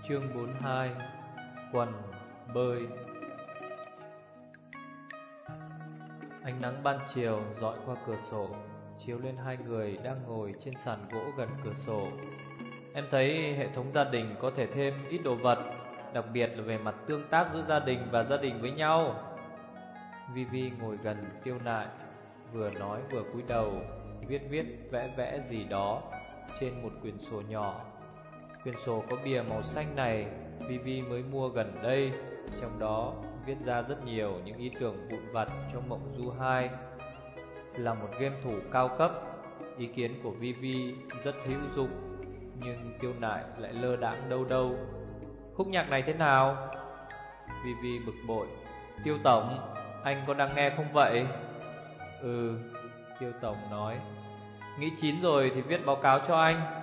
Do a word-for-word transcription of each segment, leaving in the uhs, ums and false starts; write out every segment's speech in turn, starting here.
Chương bốn mươi hai. Quần bơi. Ánh nắng ban chiều dọi qua cửa sổ, chiếu lên hai người đang ngồi trên sàn gỗ gần cửa sổ. Em thấy hệ thống gia đình có thể thêm ít đồ vật, đặc biệt là về mặt tương tác giữa gia đình và gia đình với nhau. Vivi ngồi gần Tiêu Nại, vừa nói vừa cúi đầu viết viết vẽ vẽ gì đó trên một quyển sổ nhỏ. Quyển sổ có bìa màu xanh này Vivi mới mua gần đây, trong đó viết ra rất nhiều những ý tưởng vụn vặt trong Mộng Du hai. Là một game thủ cao cấp, ý kiến của Vivi rất hữu dụng, nhưng Tiêu Nại lại lơ đãng đâu đâu. Khúc nhạc này thế nào? Vivi bực bội. Tiêu tổng, anh có đang nghe không vậy? Ừ, Tiêu tổng nói. Nghĩ chín rồi thì viết báo cáo cho anh.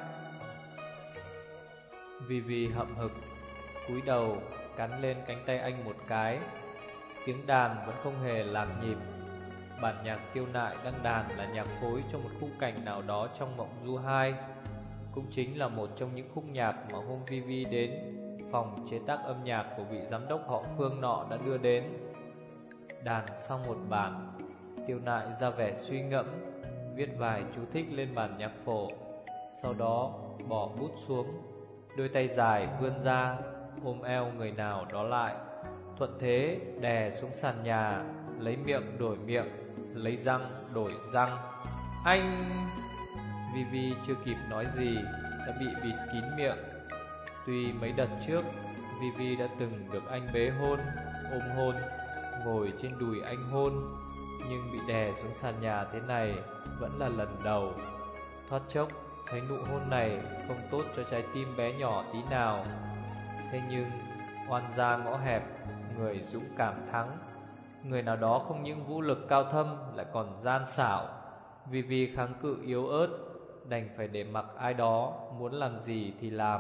Vivi hậm hực cúi đầu cắn lên cánh tay anh một cái. Tiếng đàn vẫn không hề lạc nhịp. Bản nhạc Tiêu Nại đang đàn là nhạc phối cho một khung cảnh nào đó trong Mộng Du hai, cũng chính là một trong những khúc nhạc mà hôm Vivi đến phòng chế tác âm nhạc của vị giám đốc họ Phương nọ đã đưa đến. Đàn xong một bản, Tiêu Nại ra vẻ suy ngẫm, viết vài chú thích lên bản nhạc phổ, sau đó bỏ bút xuống, đôi tay dài vươn ra ôm eo người nào đó lại, thuận thế đè xuống sàn nhà, lấy miệng đổi miệng, lấy răng đổi răng. Anh... Vivi chưa kịp nói gì đã bị bịt kín miệng. Tuy mấy đợt trước Vivi đã từng được anh bế hôn, ôm hôn, ngồi trên đùi anh hôn, nhưng bị đè xuống sàn nhà thế này vẫn là lần đầu. Thoát chốc thấy nụ hôn này không tốt cho trái tim bé nhỏ tí nào. Thế nhưng oan gia ngõ hẹp, người dũng cảm thắng. Người nào đó không những vũ lực cao thâm lại còn gian xảo. Vivi kháng cự yếu ớt, đành phải để mặc ai đó muốn làm gì thì làm.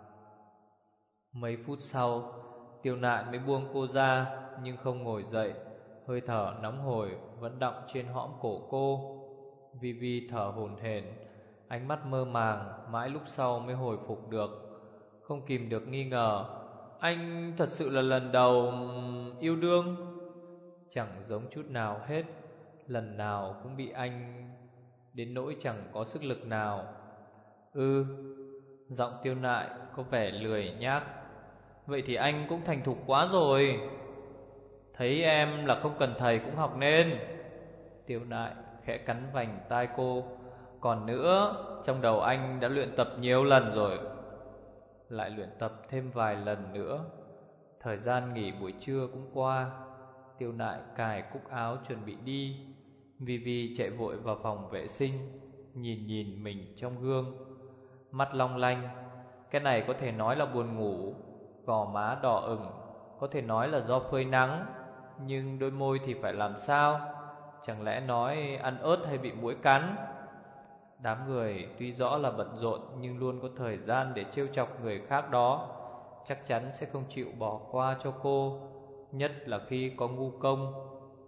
Mấy phút sau, Tiêu Nại mới buông cô ra, nhưng không ngồi dậy. Hơi thở nóng hổi vẫn đọng trên hõm cổ cô. Vivi thở hổn hển, ánh mắt mơ màng, mãi lúc sau mới hồi phục được. Không kìm được nghi ngờ, anh thật sự là lần đầu yêu đương? Chẳng giống chút nào hết, lần nào cũng bị anh đến nỗi chẳng có sức lực nào. Ừ, giọng Tiêu Nại có vẻ lười nhác. Vậy thì anh cũng thành thục quá rồi. Thấy em là không cần thầy cũng học nên. Tiêu Nại khẽ cắn vành tai cô. Còn nữa, trong đầu anh đã luyện tập nhiều lần rồi. Lại luyện tập thêm vài lần nữa. Thời gian nghỉ buổi trưa cũng qua. Tiêu Nại cài cúc áo chuẩn bị đi. Vivi chạy vội vào phòng vệ sinh, nhìn nhìn mình trong gương, mắt long lanh. Cái này có thể nói là buồn ngủ, gò má đỏ ửng có thể nói là do phơi nắng, nhưng đôi môi thì phải làm sao? Chẳng lẽ nói ăn ớt hay bị muỗi cắn? Đám người tuy rõ là bận rộn nhưng luôn có thời gian để trêu chọc người khác đó, chắc chắn sẽ không chịu bỏ qua cho cô, nhất là khi có ngu công.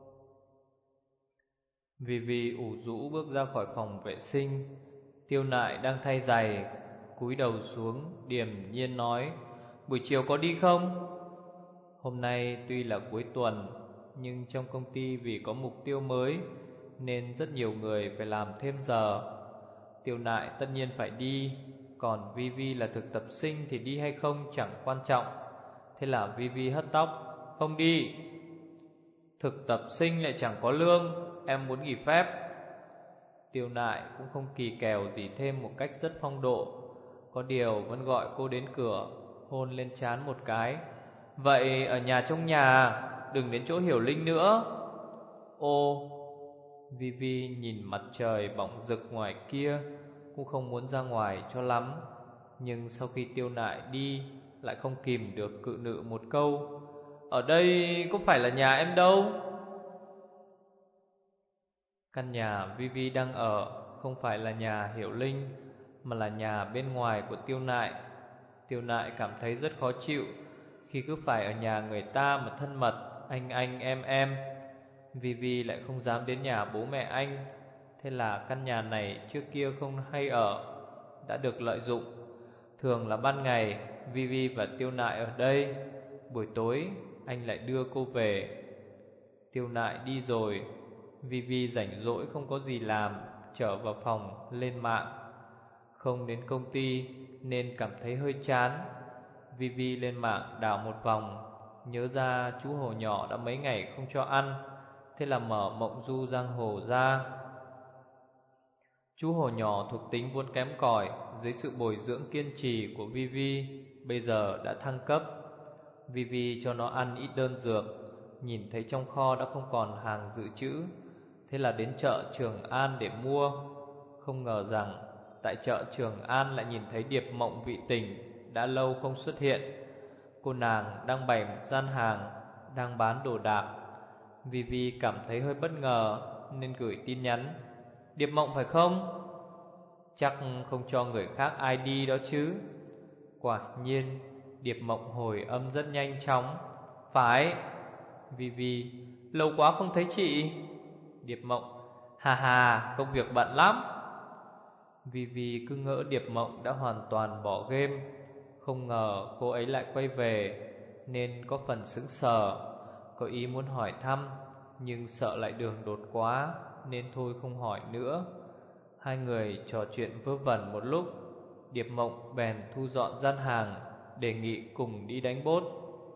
Vivi ủ rũ bước ra khỏi phòng vệ sinh. Tiêu Nại đang thay giày, cúi đầu xuống điềm nhiên nói, buổi chiều có đi không? Hôm nay tuy là cuối tuần, nhưng trong công ty vì có mục tiêu mới nên rất nhiều người phải làm thêm giờ. Tiêu Nại tất nhiên phải đi, còn Vivi là thực tập sinh thì đi hay không chẳng quan trọng. Thế là Vivi hất tóc, không đi. Thực tập sinh lại chẳng có lương, em muốn nghỉ phép. Tiêu Nại cũng không kỳ kèo gì thêm, một cách rất phong độ. Có điều vẫn gọi cô đến cửa, hôn lên trán một cái. Vậy ở nhà trong nhà, đừng đến chỗ Hiểu Linh nữa. Ô, Vivi nhìn mặt trời bỏng rực ngoài kia, cũng không muốn ra ngoài cho lắm. Nhưng sau khi Tiêu Nại đi, lại không kìm được cự nữ một câu, ở đây có phải là nhà em đâu. Căn nhà Vivi đang ở không phải là nhà Hiểu Linh, mà là nhà bên ngoài của Tiêu Nại. Tiêu Nại cảm thấy rất khó chịu khi cứ phải ở nhà người ta mà thân mật, anh anh em em. Vivi lại không dám đến nhà bố mẹ anh. Thế là căn nhà này trước kia không hay ở đã được lợi dụng. Thường là ban ngày Vivi và Tiêu Nại ở đây, buổi tối anh lại đưa cô về. Tiêu Nại đi rồi, Vivi rảnh rỗi không có gì làm, trở vào phòng lên mạng. Không đến công ty nên cảm thấy hơi chán. Vivi lên mạng đảo một vòng, nhớ ra chú hổ nhỏ đã mấy ngày không cho ăn, thế là mở Mộng Du Giang Hồ ra. Chú hổ nhỏ thuộc tính vốn kém cỏi, dưới sự bồi dưỡng kiên trì của Vivi bây giờ đã thăng cấp. Vivi cho nó ăn ít đơn dược, nhìn thấy trong kho đã không còn hàng dự trữ, thế là đến chợ Trường An để mua. Không ngờ rằng tại chợ Trường An lại nhìn thấy Điệp Mộng Vị Tình đã lâu không xuất hiện. Cô nàng đang bày một gian hàng, đang bán đồ đạc. Vivi cảm thấy hơi bất ngờ nên gửi tin nhắn: Điệp Mộng phải không? Chắc không cho người khác i đê đó chứ. Quả nhiên Điệp Mộng hồi âm rất nhanh chóng: Phải. Vivi: Lâu quá không thấy chị. Điệp Mộng: Hà hà, công việc bận lắm. Vivi cứ ngỡ Điệp Mộng đã hoàn toàn bỏ game. Không ngờ cô ấy lại quay về nên có phần sững sờ. Có ý muốn hỏi thăm, nhưng sợ lại đường đột quá nên thôi không hỏi nữa. Hai người trò chuyện vớ vẩn một lúc, Điệp Mộng bèn thu dọn gian hàng, đề nghị cùng đi đánh bốt.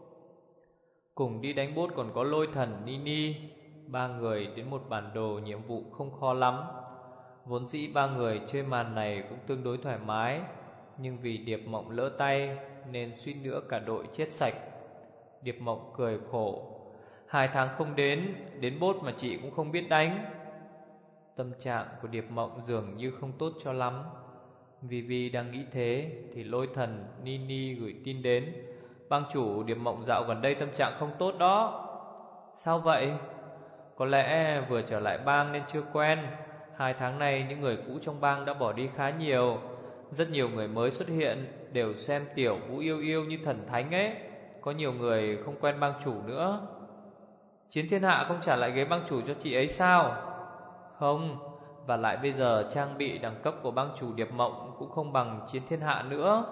Cùng đi đánh bốt còn có Lôi Thần, Nini. Ba người đến một bản đồ nhiệm vụ không khó lắm. Vốn dĩ ba người chơi màn này cũng tương đối thoải mái, nhưng vì Điệp Mộng lỡ tay nên suýt nữa cả đội chết sạch. Điệp Mộng cười khổ: Hai tháng không đến, đến bốt mà chị cũng không biết đánh. Tâm trạng của Điệp Mộng dường như không tốt cho lắm. Vivi đang nghĩ thế thì Lôi Thần, Nini gửi tin đến: Bang chủ, Điệp Mộng dạo gần đây tâm trạng không tốt đó. Sao vậy? Có lẽ vừa trở lại bang nên chưa quen. Hai tháng nay những người cũ trong bang đã bỏ đi khá nhiều. Rất nhiều người mới xuất hiện đều xem Tiểu Vũ Yêu Yêu như thần thánh ấy. Có nhiều người không quen bang chủ nữa. Chiến Thiên Hạ không trả lại ghế bang chủ cho chị ấy sao? Không, và lại bây giờ trang bị đẳng cấp của bang chủ Điệp Mộng cũng không bằng Chiến Thiên Hạ nữa.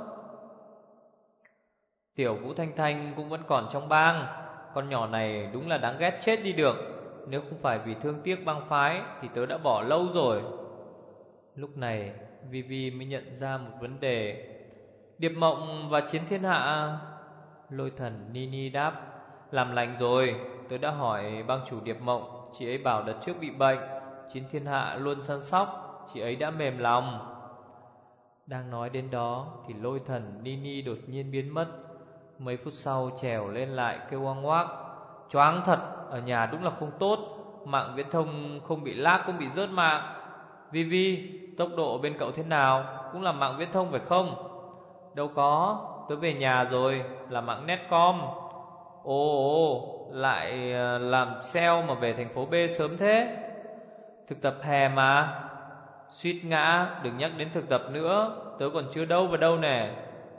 Tiểu Vũ Thanh Thanh cũng vẫn còn trong bang. Con nhỏ này đúng là đáng ghét chết đi được. Nếu không phải vì thương tiếc bang phái thì tớ đã bỏ lâu rồi. Lúc này Vivi mới nhận ra một vấn đề: Điệp Mộng và Chiến Thiên Hạ. Lôi Thần Nini đáp: Làm lành rồi, tớ đã hỏi bang chủ Điệp Mộng, chị ấy bảo đợt trước bị bệnh, Chiến Thiên Hạ luôn săn sóc, chị ấy đã mềm lòng. Đang nói đến đó thì Lôi Thần Nini đột nhiên biến mất. Mấy phút sau trèo lên lại kêu oang oác: Choáng thật, ở nhà đúng là không tốt. Mạng viễn thông không bị lag cũng bị rớt mạng. Vivi, tốc độ bên cậu thế nào? Cũng là mạng viễn thông phải không? Đâu có, tớ về nhà rồi, là mạng Netcom. Ồ, ồ, lại làm sale mà về thành phố B sớm thế. Thực tập hè mà. Suýt ngã, đừng nhắc đến thực tập nữa, tớ còn chưa đâu vào đâu nè.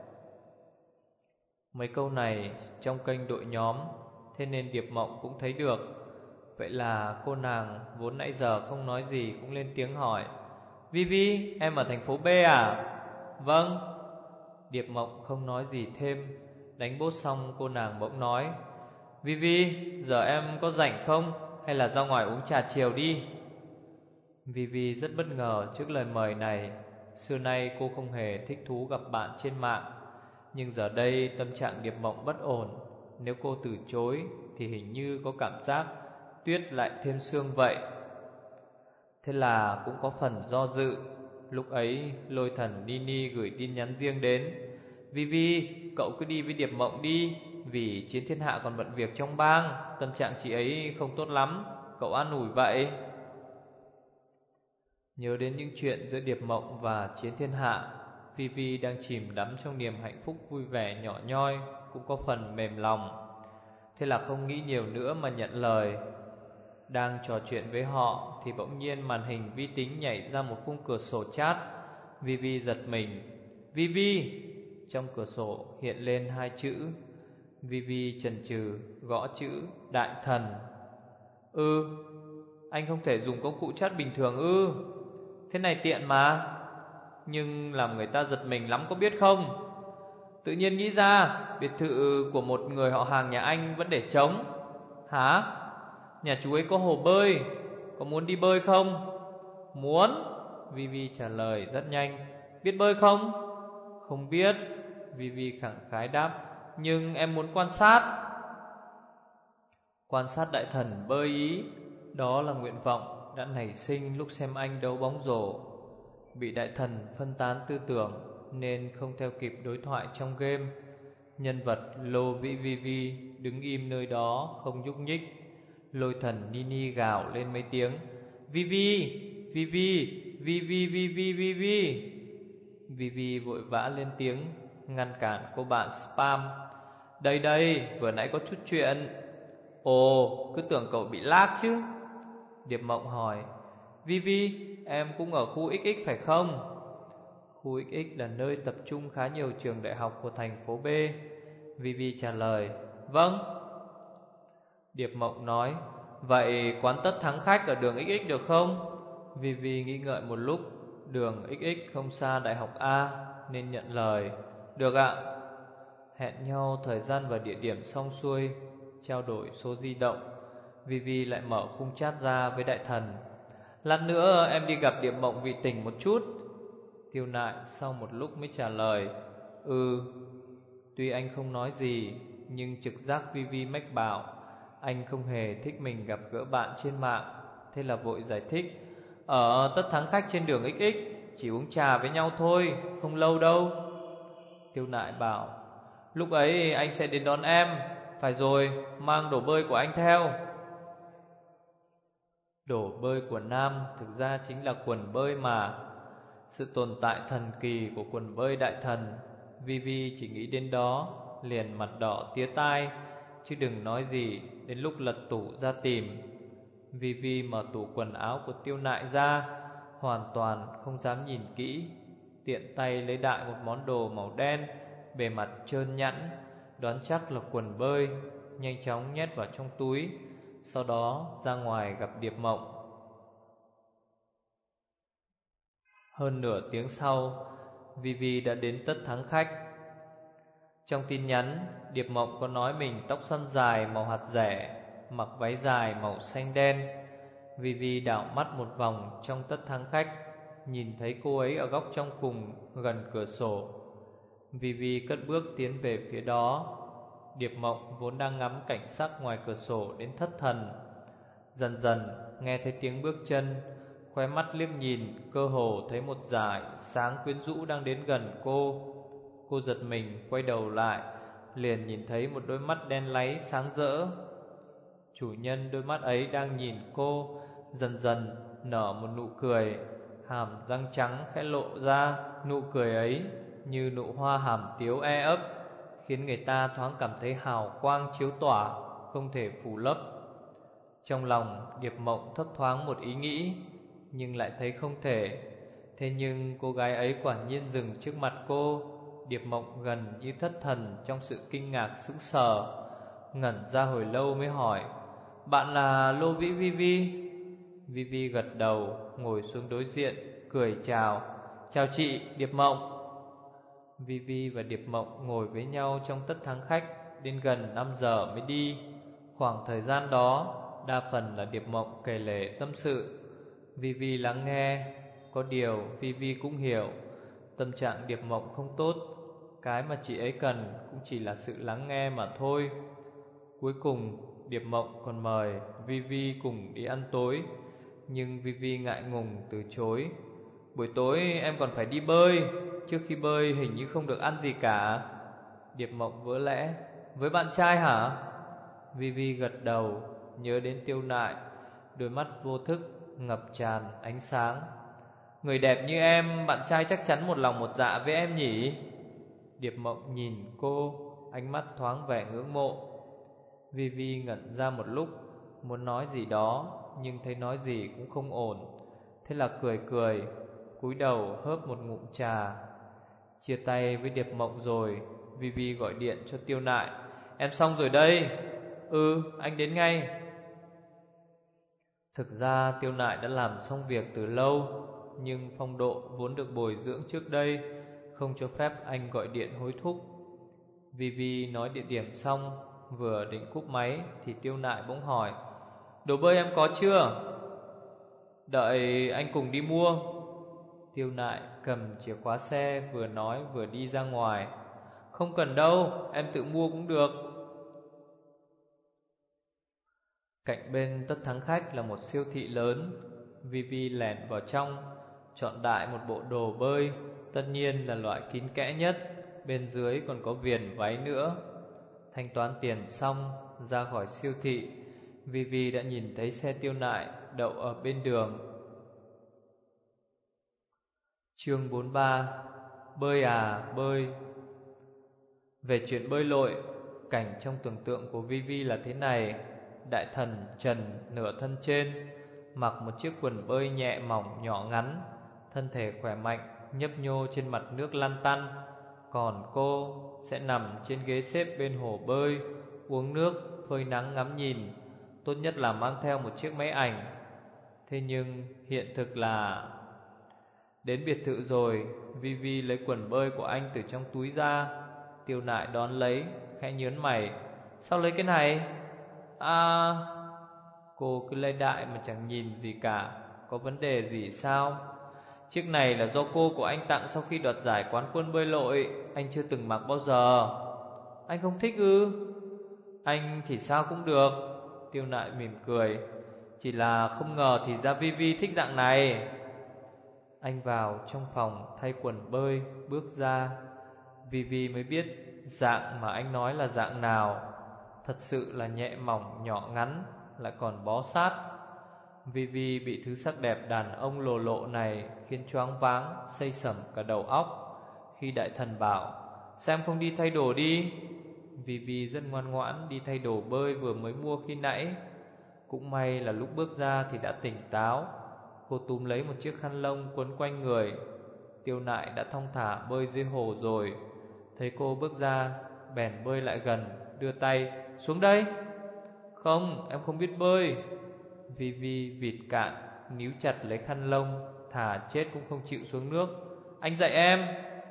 Mấy câu này trong kênh đội nhóm, thế nên Điệp Mộng cũng thấy được. Vậy là cô nàng vốn nãy giờ không nói gì cũng lên tiếng hỏi: Vivi, em ở thành phố B à? Vâng. Điệp Mộng không nói gì thêm. Đánh bốt xong cô nàng bỗng nói: Vivi, giờ em có rảnh không? Hay là ra ngoài uống trà chiều đi? Vivi rất bất ngờ trước lời mời này. Xưa nay cô không hề thích thú gặp bạn trên mạng, nhưng giờ đây tâm trạng Điệp Mộng bất ổn. Nếu cô từ chối thì hình như có cảm giác tuyết lại thêm sương vậy. Thế là cũng có phần do dự. Lúc ấy Lôi Thần Nini gửi tin nhắn riêng đến: Vivi, cậu cứ đi với Điệp Mộng đi, vì Chiến Thiên Hạ còn bận việc trong bang, tâm trạng chị ấy không tốt lắm, cậu an ủi vậy. Nhớ đến những chuyện giữa Điệp Mộng và Chiến Thiên Hạ, Vivi đang chìm đắm trong niềm hạnh phúc vui vẻ nhỏ nhoi, cũng có phần mềm lòng. Thế là không nghĩ nhiều nữa mà nhận lời. Đang trò chuyện với họ thì bỗng nhiên màn hình vi tính nhảy ra một khung cửa sổ chat. Vivi giật mình. Vivi! Trong cửa sổ hiện lên hai chữ. Vivi chần chừ gõ chữ Đại Thần. Ừ, anh không thể dùng công cụ chat bình thường ư? Thế này tiện mà. Nhưng làm người ta giật mình lắm có biết không? Tự nhiên nghĩ ra biệt thự của một người họ hàng nhà anh vẫn để trống. Hả? Nhà chú ấy có hồ bơi, có muốn đi bơi không? Muốn, Vivi trả lời rất nhanh. Biết bơi không? Không biết, Vivi khẳng khái đáp. Nhưng em muốn quan sát. Quan sát đại thần bơi ý. Đó là nguyện vọng đã nảy sinh lúc xem anh đấu bóng rổ. Bị đại thần phân tán tư tưởng nên không theo kịp đối thoại trong game. Nhân vật Lô Vĩ Vivi đứng im nơi đó không nhúc nhích. Lôi thần Nini gào lên mấy tiếng. Vivi, Vivi, Vivi, Vivi, Vivi. Vivi vội vã lên tiếng ngăn cản cô bạn spam. Đây đây, vừa nãy có chút chuyện. Ồ, cứ tưởng cậu bị lag chứ. Điệp Mộng hỏi. Vivi, em cũng ở khu ích ích phải không? Khu ích ích là nơi tập trung khá nhiều trường đại học của thành phố B. Vivi trả lời. Vâng. Điệp Mộng nói. Vậy quán tất thắng khách ở đường ích ích được không? Vivi nghĩ ngợi một lúc. Đường ích ích không xa đại học A nên nhận lời. Được ạ. Hẹn nhau thời gian và địa điểm xong xuôi, trao đổi số di động, Vivi lại mở khung chat ra với đại thần. Lát nữa em đi gặp Điệp Mộng vì tỉnh một chút. Tiêu Nại sau một lúc mới trả lời. Ừ. Tuy anh không nói gì, nhưng trực giác Vivi mách bảo anh không hề thích mình gặp gỡ bạn trên mạng. Thế là vội giải thích. Ở tất thắng khách trên đường ích ích, chỉ uống trà với nhau thôi, không lâu đâu. Tiêu Nại bảo. Lúc ấy anh sẽ đến đón em. Phải rồi, mang đồ bơi của anh theo. Đồ bơi của nam thực ra chính là quần bơi mà. Sự tồn tại thần kỳ của quần bơi đại thần, Vivi chỉ nghĩ đến đó liền mặt đỏ tía tai, chứ đừng nói gì đến lúc lật tủ ra tìm. Vivi mở tủ quần áo của Tiêu Nại ra, hoàn toàn không dám nhìn kỹ. Tiện tay lấy đại một món đồ màu đen, bề mặt trơn nhẵn, đoán chắc là quần bơi, nhanh chóng nhét vào trong túi. Sau đó ra ngoài gặp Điệp Mộng. Hơn nửa tiếng sau, Vivi đã đến tất thắng khách. Trong tin nhắn, Điệp Mộng có nói mình tóc xoăn dài màu hạt rẻ, mặc váy dài màu xanh đen. Vivi đảo mắt một vòng trong tất thắng khách, nhìn thấy cô ấy ở góc trong cùng gần cửa sổ. Vivi cất bước tiến về phía đó. Điệp Mộng vốn đang ngắm cảnh sắc ngoài cửa sổ đến thất thần. Dần dần nghe thấy tiếng bước chân, khóe mắt liếc nhìn, cơ hồ thấy một dải sáng quyến rũ đang đến gần cô. Cô giật mình quay đầu lại, liền nhìn thấy một đôi mắt đen láy sáng rỡ. Chủ nhân đôi mắt ấy đang nhìn cô, dần dần nở một nụ cười, hàm răng trắng khẽ lộ ra. Nụ cười ấy như nụ hoa hàm tiếu e ấp, khiến người ta thoáng cảm thấy hào quang chiếu tỏa, không thể phủ lấp. Trong lòng Điệp Mộng thấp thoáng một ý nghĩ, nhưng lại thấy không thể. Thế nhưng cô gái ấy quả nhiên dừng trước mặt cô. Điệp Mộng gần như thất thần trong sự kinh ngạc sững sờ, ngẩn ra hồi lâu mới hỏi. Bạn là Lô Vĩ Vivi? Vivi gật đầu, ngồi xuống đối diện, cười chào. Chào chị, Điệp Mộng. Vivi và Điệp Mộng ngồi với nhau trong tất thắng khách đến gần năm giờ mới đi. Khoảng thời gian đó, đa phần là Điệp Mộng kể lể tâm sự, Vivi lắng nghe. Có điều Vivi cũng hiểu tâm trạng Điệp Mộng không tốt. Cái mà chị ấy cần cũng chỉ là sự lắng nghe mà thôi. Cuối cùng Điệp Mộng còn mời Vivi cùng đi ăn tối, nhưng Vivi ngại ngùng từ chối. Buổi tối em còn phải đi bơi, trước khi bơi hình như không được ăn gì cả. Điệp Mộng vỡ lẽ. Với bạn trai hả? Vivi gật đầu, nhớ đến Tiêu Nại, đôi mắt vô thức ngập tràn ánh sáng. Người đẹp như em, bạn trai chắc chắn một lòng một dạ với em nhỉ? Điệp Mộng nhìn cô, ánh mắt thoáng vẻ ngưỡng mộ. Vivi ngẩn ra một lúc, muốn nói gì đó, nhưng thấy nói gì cũng không ổn. Thế là cười cười, cúi đầu hớp một ngụm trà. Chia tay với Điệp Mộng rồi, Vivi gọi điện cho Tiêu Nại. Em xong rồi đây. Ừ, anh đến ngay. Thực ra Tiêu Nại đã làm xong việc từ lâu, nhưng phong độ vốn được bồi dưỡng trước đây không cho phép anh gọi điện hối thúc. Vivi nói địa điểm xong, vừa định cúp máy thì Tiêu Nại bỗng hỏi: đồ bơi em có chưa? Đợi anh cùng đi mua. Tiêu Nại cầm chìa khóa xe, vừa nói vừa đi ra ngoài. Không cần đâu, em tự mua cũng được. Cạnh bên Tất Thắng Khách là một siêu thị lớn. Vivi lẻn vào trong, chọn đại một bộ đồ bơi, tất nhiên là loại kín kẽ nhất. Bên dưới còn có viền váy nữa. Thanh toán tiền xong, ra khỏi siêu thị, Vivi đã nhìn thấy xe Tiêu Nại đậu ở bên đường. Chương bốn mươi ba. Bơi à bơi. Về chuyện bơi lội, cảnh trong tưởng tượng của Vivi là thế này. Đại thần trần nửa thân trên, mặc một chiếc quần bơi nhẹ mỏng nhỏ ngắn, thân thể khỏe mạnh nhấp nhô trên mặt nước lăn tăn. Còn cô sẽ nằm trên ghế xếp bên hồ bơi, uống nước, phơi nắng ngắm nhìn. Tốt nhất là mang theo một chiếc máy ảnh. Thế nhưng hiện thực là... Đến biệt thự rồi, Vivi lấy quần bơi của anh từ trong túi ra. Tiêu Nại đón lấy, khẽ nhớn mày: sao lấy cái này? À... Cô cứ lấy đại mà chẳng nhìn gì cả. Có vấn đề gì sao? Chiếc này là do cô của anh tặng sau khi đoạt giải quán quân bơi lội. Anh chưa từng mặc bao giờ. Anh không thích ư? Anh thì sao cũng được. Tiêu Nại mỉm cười: chỉ là không ngờ thì ra Vivi thích dạng này. Anh vào trong phòng thay quần bơi, bước ra. Vivi mới biết dạng mà anh nói là dạng nào. Thật sự là nhẹ mỏng nhỏ ngắn, lại còn bó sát. Vivi bị thứ sắc đẹp đàn ông lồ lộ này khiến choáng váng, xây sẩm cả đầu óc. Khi đại thần bảo: sao em không đi thay đồ đi? Vivi rất ngoan ngoãn đi thay đồ bơi vừa mới mua khi nãy. Cũng may là lúc bước ra thì đã tỉnh táo. Cô túm lấy một chiếc khăn lông quấn quanh người. Tiêu Nại đã thong thả bơi dưới hồ rồi. Thấy cô bước ra, bèn bơi lại gần, đưa tay: xuống đây. Không, em không biết bơi. Vivi vịt cạn, níu chặt lấy khăn lông, thà chết cũng không chịu xuống nước. Anh dạy em.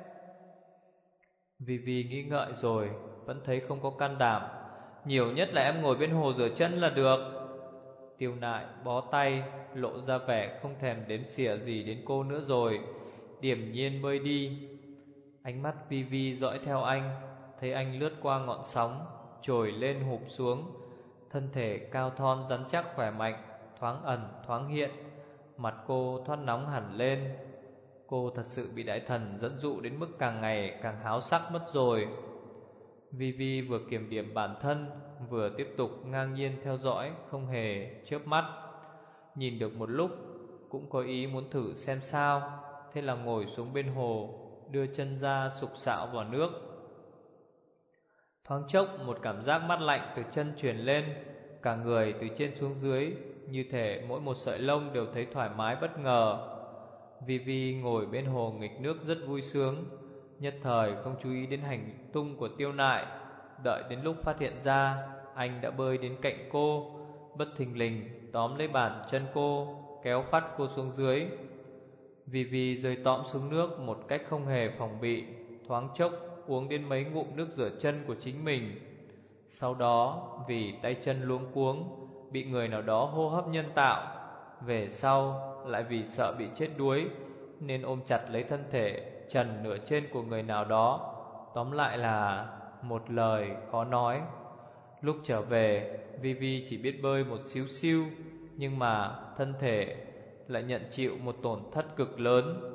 Vivi nghĩ ngợi rồi, vẫn thấy không có can đảm. Nhiều nhất là em ngồi bên hồ rửa chân là được. Tiêu Nại bó tay, lộ ra vẻ không thèm đếm xỉa gì đến cô nữa rồi, điềm nhiên bơi đi. Ánh mắt Vivi dõi theo anh, thấy anh lướt qua ngọn sóng, trồi lên hụp xuống. Thân thể cao thon rắn chắc khỏe mạnh, thoáng ẩn thoáng hiện. Mặt cô thoát nóng hẳn lên. Cô thật sự bị đại thần dẫn dụ đến mức càng ngày càng háo sắc mất rồi. Vivi vừa kiểm điểm bản thân, vừa tiếp tục ngang nhiên theo dõi, không hề chớp mắt. Nhìn được một lúc, cũng có ý muốn thử xem sao. Thế là ngồi xuống bên hồ, đưa chân ra sục sạo vào nước. Thoáng chốc một cảm giác mát lạnh từ chân truyền lên. Cả người từ trên xuống dưới, như thể mỗi một sợi lông đều thấy thoải mái bất ngờ. Vivi ngồi bên hồ nghịch nước rất vui sướng, nhất thời không chú ý đến hành tung của Tiêu Nại. Đợi đến lúc phát hiện ra, anh đã bơi đến cạnh cô, bất thình lình tóm lấy bàn chân cô, kéo phắt cô xuống dưới. Vivi rơi tõm xuống nước một cách không hề phòng bị, thoáng chốc uống đến mấy ngụm nước rửa chân của chính mình. Sau đó vì tay chân luống cuống, bị người nào đó hô hấp nhân tạo. Về sau lại vì sợ bị chết đuối, nên ôm chặt lấy thân thể trần nửa trên của người nào đó. Tóm lại là một lời khó nói. Lúc trở về, Vivi chỉ biết bơi một xíu xiu, nhưng mà thân thể lại nhận chịu một tổn thất cực lớn.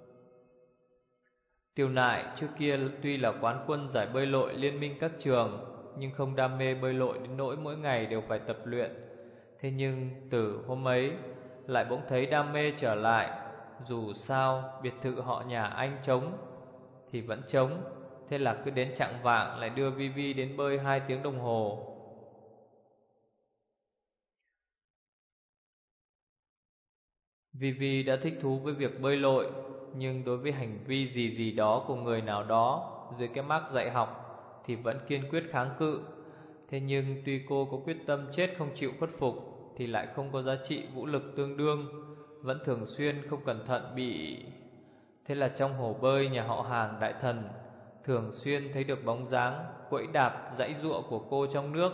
Tiêu Nại trước kia tuy là quán quân giải bơi lội liên minh các trường, nhưng không đam mê bơi lội đến nỗi mỗi ngày đều phải tập luyện. Thế nhưng từ hôm ấy lại bỗng thấy đam mê trở lại. Dù sao biệt thự họ nhà anh trống thì vẫn trống. Thế là cứ đến chạng vạng lại đưa Vivi đến bơi hai tiếng đồng hồ. Vivi đã thích thú với việc bơi lội, nhưng đối với hành vi gì gì đó của người nào đó dưới cái mác dạy học thì vẫn kiên quyết kháng cự. Thế nhưng tuy cô có quyết tâm chết không chịu khuất phục, thì lại không có giá trị vũ lực tương đương, vẫn thường xuyên không cẩn thận bị... Thế là trong hồ bơi nhà họ Hàng đại thần, thường xuyên thấy được bóng dáng quẫy đạp giãy giụa của cô trong nước.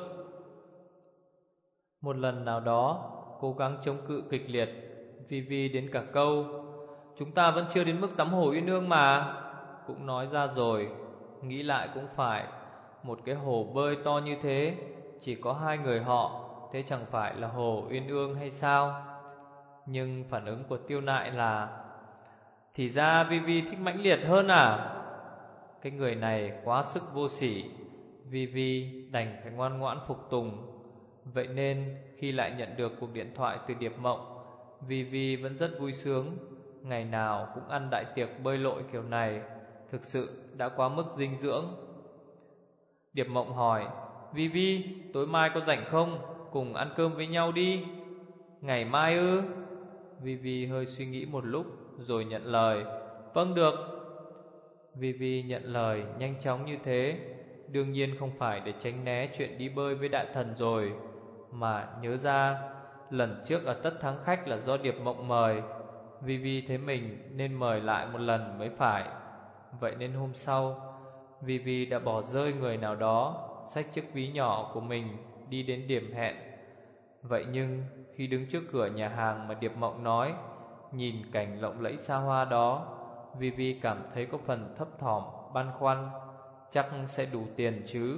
Một lần nào đó, cố gắng chống cự kịch liệt, Vivi đến cả câu "Chúng ta vẫn chưa đến mức tắm hồ Uyên Ương mà" cũng nói ra rồi. Nghĩ lại cũng phải, một cái hồ bơi to như thế, chỉ có hai người họ, thế chẳng phải là hồ Uyên Ương hay sao? Nhưng phản ứng của Tiêu Nại là "Thì ra Vivi thích mãnh liệt hơn à?" Cái người này quá sức vô sỉ, Vivi đành phải ngoan ngoãn phục tùng. Vậy nên khi lại nhận được cuộc điện thoại từ Điệp Mộng, Vivi vẫn rất vui sướng. Ngày nào cũng ăn đại tiệc bơi lội kiểu này, thực sự đã quá mức dinh dưỡng. Điệp Mộng hỏi: "Vivi, tối mai có rảnh không? Cùng ăn cơm với nhau đi." "Ngày mai ư?" Vivi hơi suy nghĩ một lúc rồi nhận lời: "Vâng được." Vivi nhận lời nhanh chóng như thế, đương nhiên không phải để tránh né chuyện đi bơi với đại thần rồi, mà nhớ ra lần trước ở Tất Thắng Khách là do Điệp Mộng mời, Vivi thấy mình nên mời lại một lần mới phải. Vậy nên hôm sau, Vivi đã bỏ rơi người nào đó, xách chiếc ví nhỏ của mình đi đến điểm hẹn. Vậy nhưng khi đứng trước cửa nhà hàng mà Điệp Mộng nói, nhìn cảnh lộng lẫy xa hoa đó, Vivi cảm thấy có phần thấp thỏm, băn khoăn. Chắc sẽ đủ tiền chứ.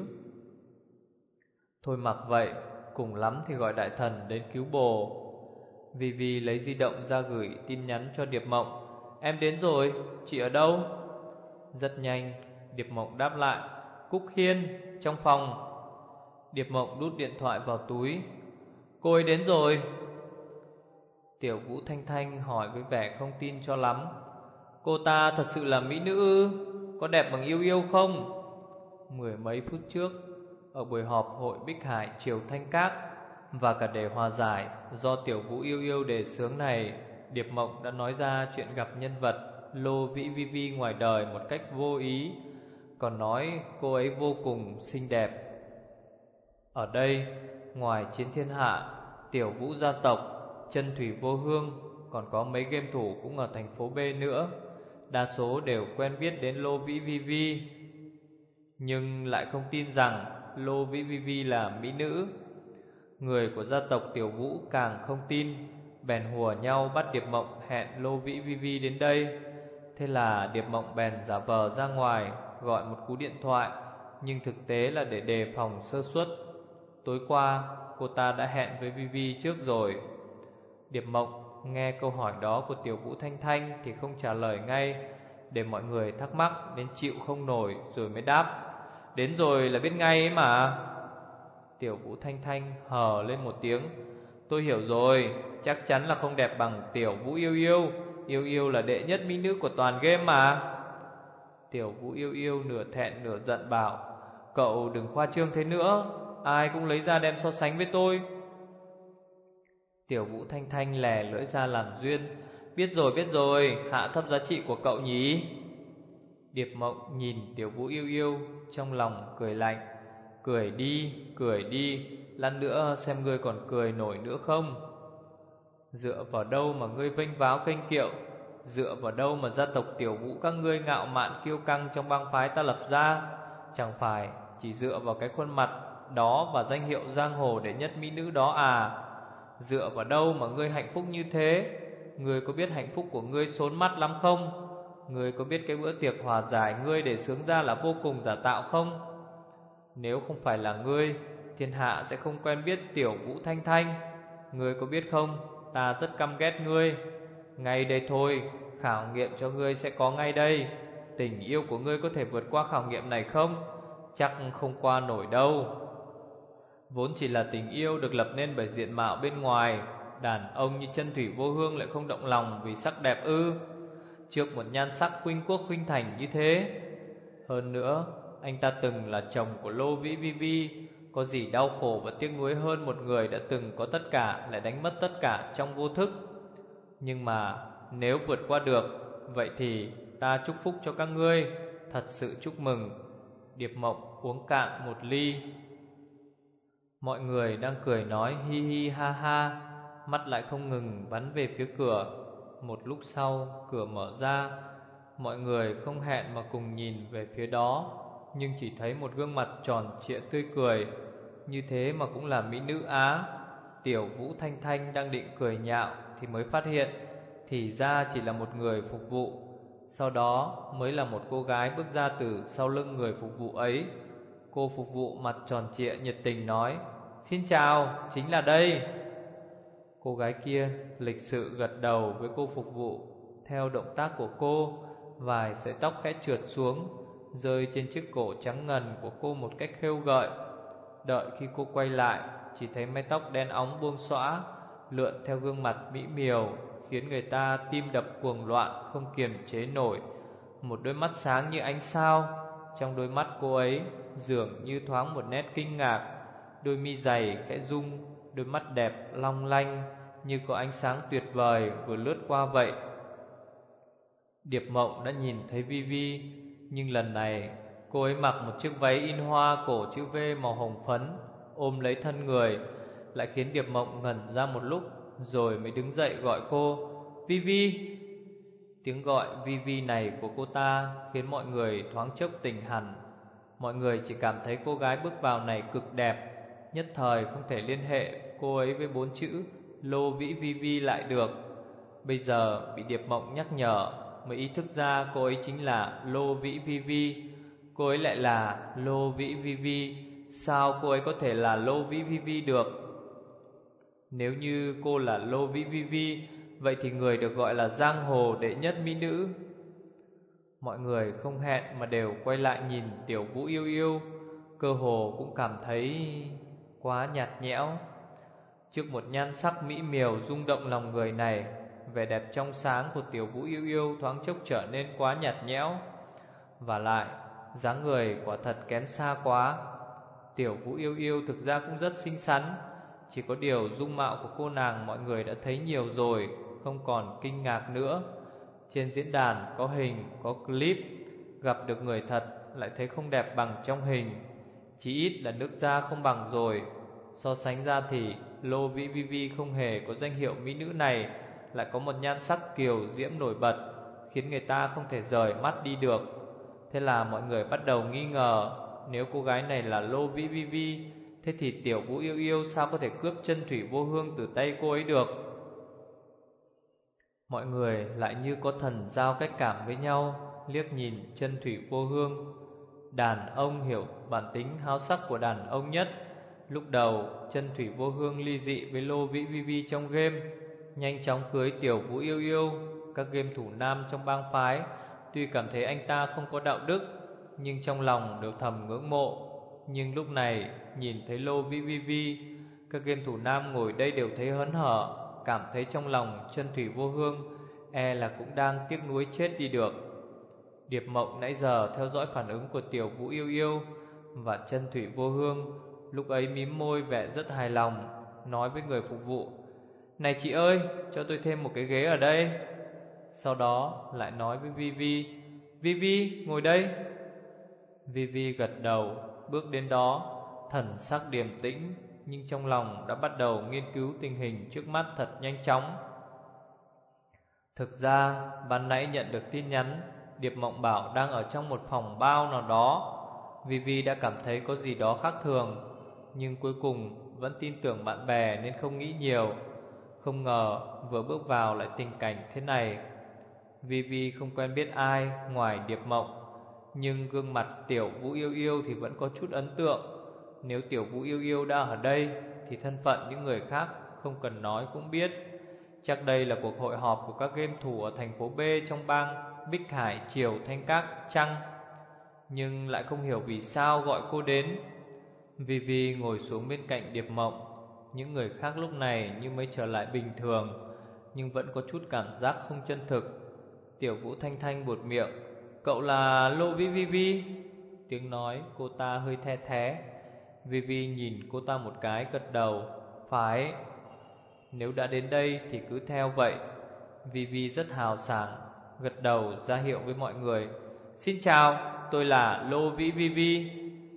Thôi mặc vậy, cùng lắm thì gọi đại thần đến cứu bồ. Vivi lấy di động ra gửi tin nhắn cho Điệp Mộng: "Em đến rồi, chị ở đâu?" Rất nhanh, Điệp Mộng đáp lại: "Cúc Hiên, trong phòng." Điệp Mộng đút điện thoại vào túi: "Cô ấy đến rồi." Tiểu Vũ Thanh Thanh hỏi với vẻ không tin cho lắm: "Cô ta thật sự là mỹ nữ ư? Có đẹp bằng Yêu Yêu không?" Mười mấy phút trước, ở buổi họp hội Bích Hải Triều Thanh Các, và cả để hòa giải do Tiểu Vũ Yêu Yêu đề xướng này, Điệp Mộng đã nói ra chuyện gặp nhân vật Lô Vĩ Vi Vi ngoài đời một cách vô ý, còn nói cô ấy vô cùng xinh đẹp. Ở đây, ngoài Chiến Thiên Hạ, Tiểu Vũ gia tộc, Chân Thủy Vô Hương, còn có mấy game thủ cũng ở thành phố B nữa. Đa số đều quen biết đến Lô Vĩ Vi Vi, nhưng lại không tin rằng Lô Vĩ Vi Vi là mỹ nữ. Người của gia tộc Tiểu Vũ càng không tin, bèn hùa nhau bắt Điệp Mộng hẹn Lô Vĩ Vi Vi đến đây. Thế là Điệp Mộng bèn giả vờ ra ngoài gọi một cú điện thoại, nhưng thực tế là để đề phòng sơ suất. Tối qua cô ta đã hẹn với Vi Vi trước rồi. Điệp Mộng nghe câu hỏi đó của Tiểu Vũ Thanh Thanh thì không trả lời ngay, để mọi người thắc mắc đến chịu không nổi rồi mới đáp: "Đến rồi là biết ngay ấy mà." Tiểu Vũ Thanh Thanh hờ lên một tiếng: "Tôi hiểu rồi, chắc chắn là không đẹp bằng Tiểu Vũ Yêu Yêu. Yêu Yêu là đệ nhất mỹ nữ của toàn game mà." Tiểu Vũ Yêu Yêu nửa thẹn nửa giận bảo: "Cậu đừng khoa trương thế nữa, ai cũng lấy ra đem so sánh với tôi." Tiểu Vũ Thanh Thanh lè lưỡi ra làm duyên: "Biết rồi biết rồi, hạ thấp giá trị của cậu nhỉ." Điệp Mộng nhìn Tiểu Vũ Yêu Yêu, trong lòng cười lạnh: "Cười đi, cười đi, lát nữa xem ngươi còn cười nổi nữa không." Dựa vào đâu mà ngươi vênh váo kênh kiệu? Dựa vào đâu mà gia tộc Tiểu Vũ các ngươi ngạo mạn kiêu căng trong bang phái ta lập ra? Chẳng phải chỉ dựa vào cái khuôn mặt đó và danh hiệu giang hồ đệ nhất mỹ nữ đó à? Dựa vào đâu mà ngươi hạnh phúc như thế? Ngươi có biết hạnh phúc của ngươi xốn mắt lắm không? Ngươi có biết cái bữa tiệc hòa giải ngươi để sướng ra là vô cùng giả tạo không? Nếu không phải là ngươi, thiên hạ sẽ không quen biết Tiểu Vũ Thanh Thanh. Ngươi có biết không, ta rất căm ghét ngươi. Ngay đây thôi, khảo nghiệm cho ngươi sẽ có ngay đây. Tình yêu của ngươi có thể vượt qua khảo nghiệm này không? Chắc không qua nổi đâu. Vốn chỉ là tình yêu được lập nên bởi diện mạo bên ngoài. Đàn ông như Chân Thủy Vô Hương lại không động lòng vì sắc đẹp ư? Trước một nhan sắc khuynh quốc khuynh thành như thế. Hơn nữa, anh ta từng là chồng của Lô Vĩ Vi Vi. Có gì đau khổ và tiếc nuối hơn một người đã từng có tất cả lại đánh mất tất cả trong vô thức. Nhưng mà nếu vượt qua được, vậy thì ta chúc phúc cho các ngươi. Thật sự chúc mừng. Điệp Mộng uống cạn một ly. Mọi người đang cười nói hi hi ha ha, mắt lại không ngừng bắn về phía cửa. Một lúc sau cửa mở ra, Mọi người không hẹn mà cùng nhìn về phía đó, nhưng chỉ thấy một gương mặt tròn trịa tươi cười. Như thế mà cũng là mỹ nữ Á. Tiểu Vũ Thanh Thanh đang định cười nhạo thì mới phát hiện thì ra chỉ là một người phục vụ. Sau đó mới là một cô gái bước ra từ sau lưng người phục vụ ấy. Cô phục vụ mặt tròn trịa nhiệt tình nói: "Xin chào, chính là đây." Cô gái kia lịch sự gật đầu với cô phục vụ. Theo động tác của cô, vài sợi tóc khẽ trượt xuống, rơi trên chiếc cổ trắng ngần của cô một cách khêu gợi. Đợi khi cô quay lại, chỉ thấy mái tóc đen óng buông xõa lượn theo gương mặt mỹ miều, khiến người ta tim đập cuồng loạn không kiềm chế nổi. Một đôi mắt sáng như ánh sao, trong đôi mắt cô ấy dường như thoáng một nét kinh ngạc. Đôi mi dày khẽ rung, đôi mắt đẹp long lanh như có ánh sáng tuyệt vời vừa lướt qua vậy. Điệp Mộng đã nhìn thấy Vi Vi, nhưng lần này cô ấy mặc một chiếc váy in hoa cổ chữ V màu hồng phấn, ôm lấy thân người, lại khiến Điệp Mộng ngẩn ra một lúc, rồi mới đứng dậy gọi cô: "Vi Vi." Tiếng gọi Vi Vi này của cô ta khiến mọi người thoáng chốc tỉnh hẳn. Mọi người chỉ cảm thấy cô gái bước vào này cực đẹp, nhất thời không thể liên hệ cô ấy với bốn chữ Lô Vĩ Vi Vi lại được. Bây giờ bị Điệp Mộng nhắc nhở mới ý thức ra cô ấy chính là Lô Vĩ Vi Vi. Cô ấy lại là Lô Vĩ Vi Vi. Sao cô ấy có thể là Lô Vĩ Vi Vi được? Nếu như cô là Lô Vĩ Vi Vi, vậy thì người được gọi là giang hồ đệ nhất mỹ nữ. Mọi người không hẹn mà đều quay lại nhìn Tiểu Vũ Yêu Yêu, cơ hồ cũng cảm thấy quá nhạt nhẽo. Trước một nhan sắc mỹ miều rung động lòng người này, vẻ đẹp trong sáng của Tiểu Vũ Yêu Yêu thoáng chốc trở nên quá nhạt nhẽo. Và lại, dáng người quả thật kém xa quá. Tiểu Vũ Yêu Yêu thực ra cũng rất xinh xắn, chỉ có điều dung mạo của cô nàng mọi người đã thấy nhiều rồi, không còn kinh ngạc nữa. Trên diễn đàn có hình, có clip, gặp được người thật lại thấy không đẹp bằng trong hình. Chỉ ít là nước da không bằng rồi. So sánh ra thì Lô Vĩ Vi Vi không hề có danh hiệu mỹ nữ này lại có một nhan sắc kiều diễm nổi bật, khiến người ta không thể rời mắt đi được. Thế là mọi người bắt đầu nghi ngờ, nếu cô gái này là Lô Vĩ Vi Vi, thế thì Tiểu Vũ Yêu Yêu sao có thể cướp chân thủy vô hương từ tay cô ấy được? Mọi người lại như có thần giao cách cảm với nhau, liếc nhìn chân thủy vô hương. Đàn ông hiểu bản tính háo sắc của đàn ông nhất. Lúc đầu chân thủy vô hương ly dị với Lô Vĩ Vi Vi trong game, nhanh chóng cưới Tiểu Vũ Yêu Yêu. Các game thủ nam trong bang phái tuy cảm thấy anh ta không có đạo đức, nhưng trong lòng đều thầm ngưỡng mộ. Nhưng lúc này nhìn thấy Lô Vĩ Vi Vi, các game thủ nam ngồi đây đều thấy hớn hở, cảm thấy trong lòng chân thủy vô hương e là cũng đang tiếc nuối chết đi được. Điệp Mộng nãy giờ theo dõi phản ứng của Tiểu Vũ Yêu Yêu và chân thủy vô hương, lúc ấy mím môi vẻ rất hài lòng, nói với người phục vụ: "Này chị ơi, cho tôi thêm một cái ghế ở đây." Sau đó lại nói với Vi Vi: "Vi Vi, ngồi đây." Vi Vi gật đầu, bước đến đó, thần sắc điềm tĩnh, nhưng trong lòng đã bắt đầu nghiên cứu tình hình trước mắt thật nhanh chóng. Thực ra, ban nãy nhận được tin nhắn, Điệp Mộng bảo đang ở trong một phòng bao nào đó. Vi Vi đã cảm thấy có gì đó khác thường, nhưng cuối cùng vẫn tin tưởng bạn bè nên không nghĩ nhiều. Không ngờ vừa bước vào lại tình cảnh thế này. Vi Vi không quen biết ai ngoài Điệp Mộng, nhưng gương mặt Tiểu Vũ Yêu Yêu thì vẫn có chút ấn tượng. Nếu Tiểu Vũ Yêu Yêu đã ở đây thì thân phận những người khác không cần nói cũng biết. Chắc đây là cuộc hội họp của các game thủ ở thành phố B trong bang Bích Hải Triều Thanh Các chăng? Nhưng lại không hiểu vì sao gọi cô đến. Vi Vi ngồi xuống bên cạnh Điệp Mộng. Những người khác lúc này như mới trở lại bình thường, nhưng vẫn có chút cảm giác không chân thực. Tiểu Vũ Thanh Thanh buột miệng: "Cậu là Lô Vĩ Vi Vi?" Tiếng nói cô ta hơi the thé. Vi Vi nhìn cô ta một cái, gật đầu: "Phải. Nếu đã đến đây thì cứ theo vậy." Vi Vi rất hào sảng, gật đầu ra hiệu với mọi người: "Xin chào, tôi là Lô Vĩ Vi Vi."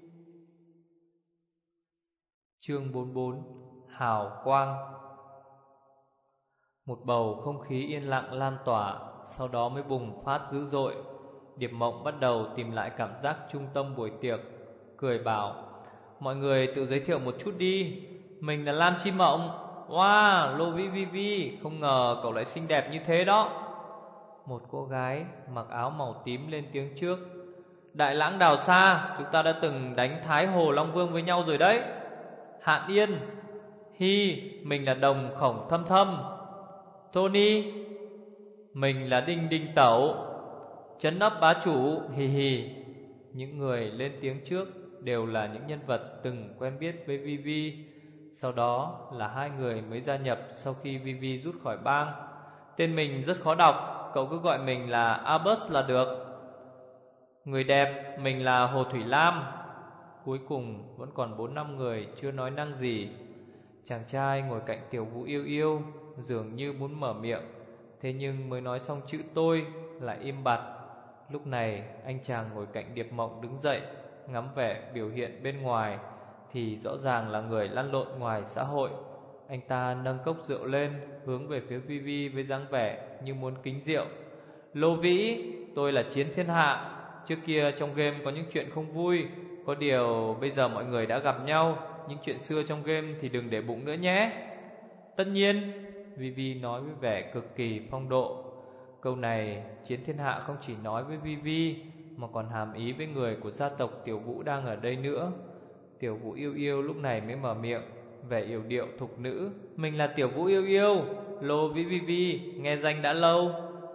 Chương bốn mươi bốn: Hào quang. Một bầu không khí yên lặng lan tỏa, sau đó mới bùng phát dữ dội. Điệp Mộng bắt đầu tìm lại cảm giác trung tâm buổi tiệc, cười bảo: mọi người tự giới thiệu một chút đi. Mình là Lam Chi Mộng. Wow, Lô Vĩ Vi Vi, không ngờ cậu lại xinh đẹp như thế đó. Một cô gái mặc áo màu tím lên tiếng trước: Đại lãng đào xa, chúng ta đã từng đánh Thái Hồ Long Vương với nhau rồi đấy. Hạn Yên: Hi, mình là Đồng Khổng Thâm Thâm. Tony: Mình là Đinh Đinh Tẩu. Trấn ấp bá chủ, hì hì. Những người lên tiếng trước đều là những nhân vật từng quen biết với Vivi. Sau đó là hai người mới gia nhập sau khi Vivi rút khỏi bang. Tên mình rất khó đọc, cậu cứ gọi mình là Albus là được. Người đẹp, mình là Hồ Thủy Lam. Cuối cùng vẫn còn bốn năm người chưa nói năng gì. Chàng trai ngồi cạnh Tiểu Vũ Yêu Yêu dường như muốn mở miệng, thế nhưng mới nói xong chữ tôi lại im bặt. Lúc này anh chàng ngồi cạnh Điệp Mộng đứng dậy, ngắm vẻ biểu hiện bên ngoài thì rõ ràng là người lăn lộn ngoài xã hội. Anh ta nâng cốc rượu lên, hướng về phía Vivi với dáng vẻ như muốn kính rượu. Lô Vĩ, tôi là Chiến Thiên Hạ. Trước kia trong game có những chuyện không vui, có điều bây giờ mọi người đã gặp nhau, những chuyện xưa trong game thì đừng để bụng nữa nhé. Tất nhiên, Vivi nói với vẻ cực kỳ phong độ. Câu này Chiến Thiên Hạ không chỉ nói với Vivi mà còn hàm ý với người của gia tộc Tiểu Vũ đang ở đây nữa. Tiểu Vũ Yêu Yêu lúc này mới mở miệng, vẻ yểu điệu thục nữ. Mình là Tiểu Vũ Yêu Yêu, Lô Vĩ Vivi, nghe danh đã lâu.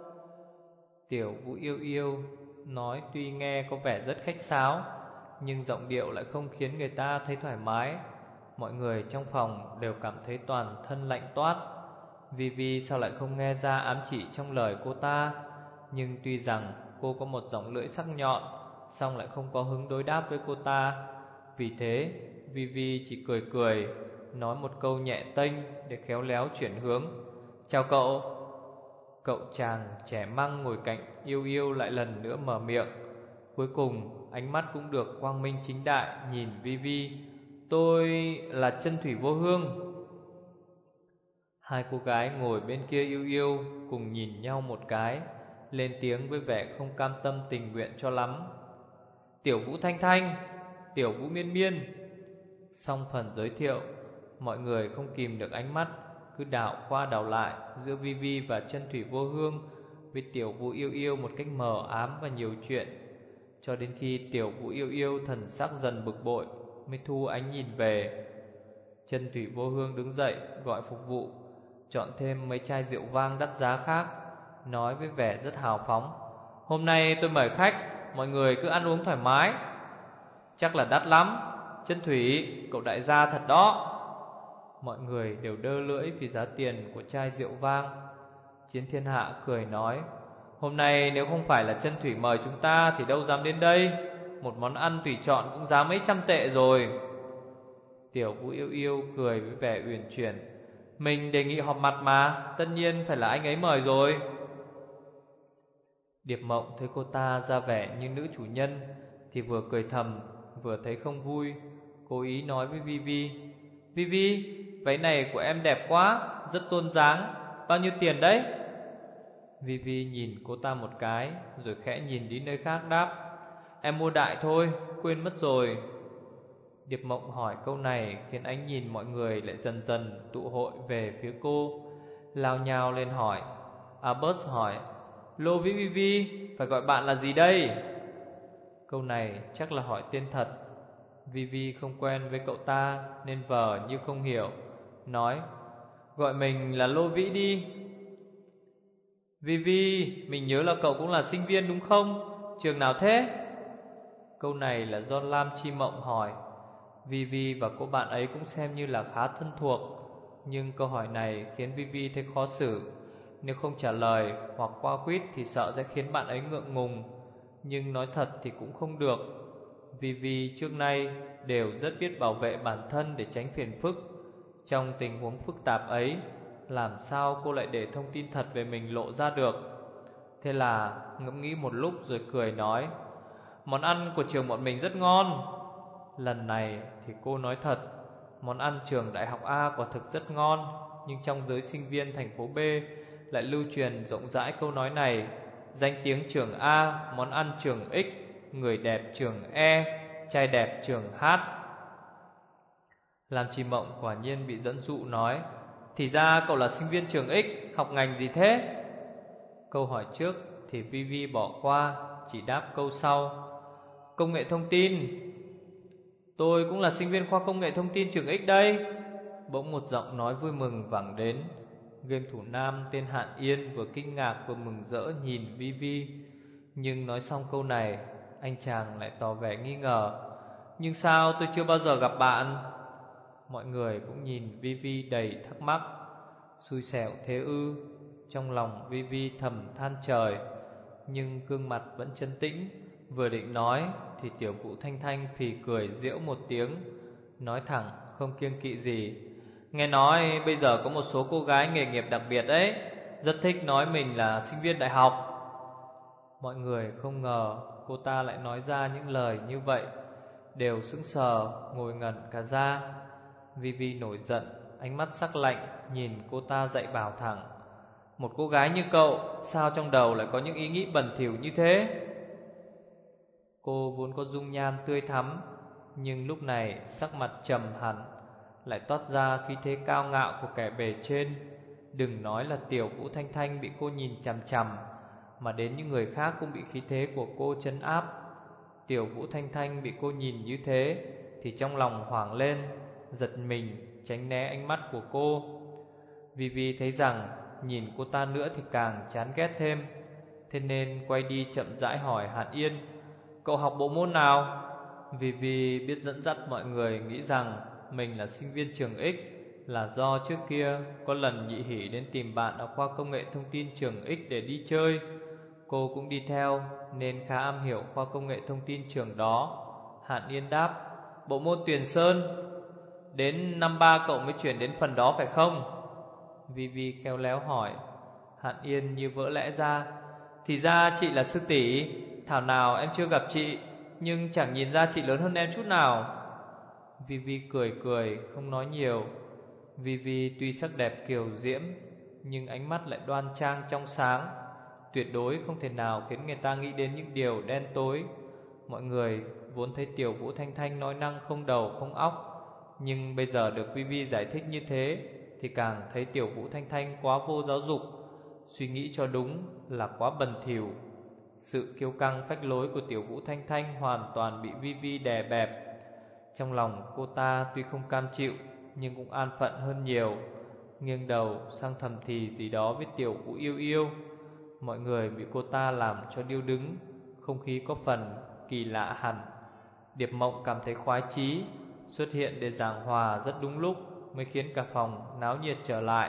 Tiểu Vũ Yêu Yêu nói tuy nghe có vẻ rất khách sáo, nhưng giọng điệu lại không khiến người ta thấy thoải mái. Mọi người trong phòng đều cảm thấy toàn thân lạnh toát. Vivi sao lại không nghe ra ám chỉ trong lời cô ta? Nhưng tuy rằng cô có một giọng lưỡi sắc nhọn, song lại không có hứng đối đáp với cô ta. Vì thế Vivi chỉ cười cười, nói một câu nhẹ tênh để khéo léo chuyển hướng. Chào cậu. Cậu chàng trẻ măng ngồi cạnh Yêu Yêu lại lần nữa mở miệng. Cuối cùng ánh mắt cũng được quang minh chính đại nhìn Vivi. Tôi là Chân Thủy Vô Hương. Hai cô gái ngồi bên kia Yêu Yêu cùng nhìn nhau một cái, lên tiếng với vẻ không cam tâm tình nguyện cho lắm. Tiểu Vũ Thanh Thanh, Tiểu Vũ Miên Miên. Xong phần giới thiệu, mọi người không kìm được ánh mắt cứ đảo qua đảo lại giữa Vivi và Chân Thủy Vô Hương với Tiểu Vũ Yêu Yêu một cách mờ ám và nhiều chuyện. Cho đến khi Tiểu Vũ Yêu Yêu thần sắc dần bực bội mới thu ánh nhìn về. Chân Thủy Vô Hương đứng dậy gọi phục vụ chọn thêm mấy chai rượu vang đắt giá khác, nói với vẻ rất hào phóng. Hôm nay tôi mời khách, mọi người cứ ăn uống thoải mái. Chắc là đắt lắm. Chân Thủy, cậu đại gia thật đó. Mọi người đều đơ lưỡi vì giá tiền của chai rượu vang. Chiến Thiên Hạ cười nói, hôm nay nếu không phải là Chân Thủy mời chúng ta thì đâu dám đến đây. Một món ăn tùy chọn cũng giá mấy trăm tệ rồi. Tiểu Vũ Yêu Yêu cười với vẻ uyển chuyển. Mình đề nghị họp mặt mà, tất nhiên phải là anh ấy mời rồi. Điệp Mộng thấy cô ta ra vẻ như nữ chủ nhân thì vừa cười thầm vừa thấy không vui. Cố ý nói với Vivi, Vivi, váy này của em đẹp quá, rất tôn dáng, bao nhiêu tiền đấy? Vivi nhìn cô ta một cái rồi khẽ nhìn đi nơi khác đáp, em mua đại thôi, quên mất rồi. Điệp Mộng hỏi câu này khiến ánh nhìn mọi người lại dần dần tụ hội về phía cô, lao nhao lên hỏi. Albus hỏi, Lô Vĩ Vivi, phải gọi bạn là gì đây? Câu này chắc là hỏi tên thật. Vivi không quen với cậu ta nên vờ như không hiểu, nói, gọi mình là Lô Vĩ đi. Vivi, mình nhớ là cậu cũng là sinh viên đúng không? Trường nào thế? Câu này là do Lam Chi Mộng hỏi. Vivi và cô bạn ấy cũng xem như là khá thân thuộc, nhưng câu hỏi này khiến Vivi thấy khó xử. Nếu không trả lời hoặc qua quýt thì sợ sẽ khiến bạn ấy ngượng ngùng, nhưng nói thật thì cũng không được. Vivi trước nay đều rất biết bảo vệ bản thân để tránh phiền phức. Trong tình huống phức tạp ấy, làm sao cô lại để thông tin thật về mình lộ ra được? Thế là ngẫm nghĩ một lúc rồi cười nói, món ăn của trường bọn mình rất ngon. Lần này thì cô nói thật, món ăn trường Đại học A quả thực rất ngon, nhưng trong giới sinh viên thành phố B lại lưu truyền rộng rãi câu nói này: danh tiếng trường A, món ăn trường X, người đẹp trường E, trai đẹp trường H. Lam Chi Mộng quả nhiên bị dẫn dụ nói: thì ra cậu là sinh viên trường X, học ngành gì thế? Câu hỏi trước thì Vi Vi bỏ qua, chỉ đáp câu sau: công nghệ thông tin. Tôi cũng là sinh viên khoa công nghệ thông tin trường X đây. Bỗng một giọng nói vui mừng vẳng đến. Game thủ nam tên Hạn Yên vừa kinh ngạc vừa mừng rỡ nhìn Vi Vi. Nhưng nói xong câu này, anh chàng lại tỏ vẻ nghi ngờ: nhưng sao tôi chưa bao giờ gặp bạn? Mọi người cũng nhìn Vi Vi đầy thắc mắc. Xui xẻo thế ư? Trong lòng Vi Vi thầm than trời, nhưng gương mặt vẫn trấn tĩnh. Vừa định nói thì Tiểu Vũ Thanh Thanh phì cười giễu một tiếng, nói thẳng không kiêng kỵ gì: nghe nói bây giờ có một số cô gái nghề nghiệp đặc biệt ấy, rất thích nói mình là sinh viên đại học. Mọi người không ngờ cô ta lại nói ra những lời như vậy, đều sững sờ ngồi ngẩn cả ra. Vi Vi nổi giận, ánh mắt sắc lạnh nhìn cô ta dạy bảo thẳng: một cô gái như cậu sao trong đầu lại có những ý nghĩ bẩn thỉu như thế? Cô vốn có dung nhan tươi thắm, nhưng lúc này sắc mặt trầm hẳn, lại toát ra khí thế cao ngạo của kẻ bề trên. Đừng nói là Tiểu Vũ Thanh Thanh bị cô nhìn chằm chằm, mà đến những người khác cũng bị khí thế của cô trấn áp. Tiểu Vũ Thanh Thanh bị cô nhìn như thế thì trong lòng hoảng lên, giật mình tránh né ánh mắt của cô. Vi Vi thấy rằng nhìn cô ta nữa thì càng chán ghét thêm, thế nên quay đi chậm rãi hỏi Hạn Yên: cậu học bộ môn nào? Vi Vi biết dẫn dắt mọi người nghĩ rằng mình là sinh viên trường X là do trước kia có lần Nhị Hỷ đến tìm bạn ở khoa công nghệ thông tin trường X để đi chơi. Cô cũng đi theo nên khá am hiểu khoa công nghệ thông tin trường đó. Hạn Yên đáp: bộ môn Tuyền Sơn. Đến năm ba cậu mới chuyển đến phần đó phải không? Vi Vi khéo léo hỏi. Hạn Yên như vỡ lẽ ra: thì ra chị là sư tỷ. Thảo nào em chưa gặp chị, nhưng chẳng nhìn ra chị lớn hơn em chút nào. Vi Vi cười cười không nói nhiều. Vi Vi tuy sắc đẹp kiều diễm, nhưng ánh mắt lại đoan trang trong sáng, tuyệt đối không thể nào khiến người ta nghĩ đến những điều đen tối. Mọi người vốn thấy Tiểu Vũ Thanh Thanh nói năng không đầu không óc, nhưng bây giờ được Vi Vi giải thích như thế thì càng thấy Tiểu Vũ Thanh Thanh quá vô giáo dục. Suy nghĩ cho đúng là quá bần thỉu. Sự kiêu căng phách lối của Tiểu Vũ Thanh Thanh hoàn toàn bị Vi Vi đè bẹp. Trong lòng cô ta tuy không cam chịu, nhưng cũng an phận hơn nhiều, nghiêng đầu sang thầm thì gì đó với Tiểu Vũ Yêu Yêu. Mọi người bị cô ta làm cho điêu đứng, không khí có phần kỳ lạ hẳn. Điệp Mộng cảm thấy khoái chí, xuất hiện để giảng hòa rất đúng lúc, mới khiến cả phòng náo nhiệt trở lại.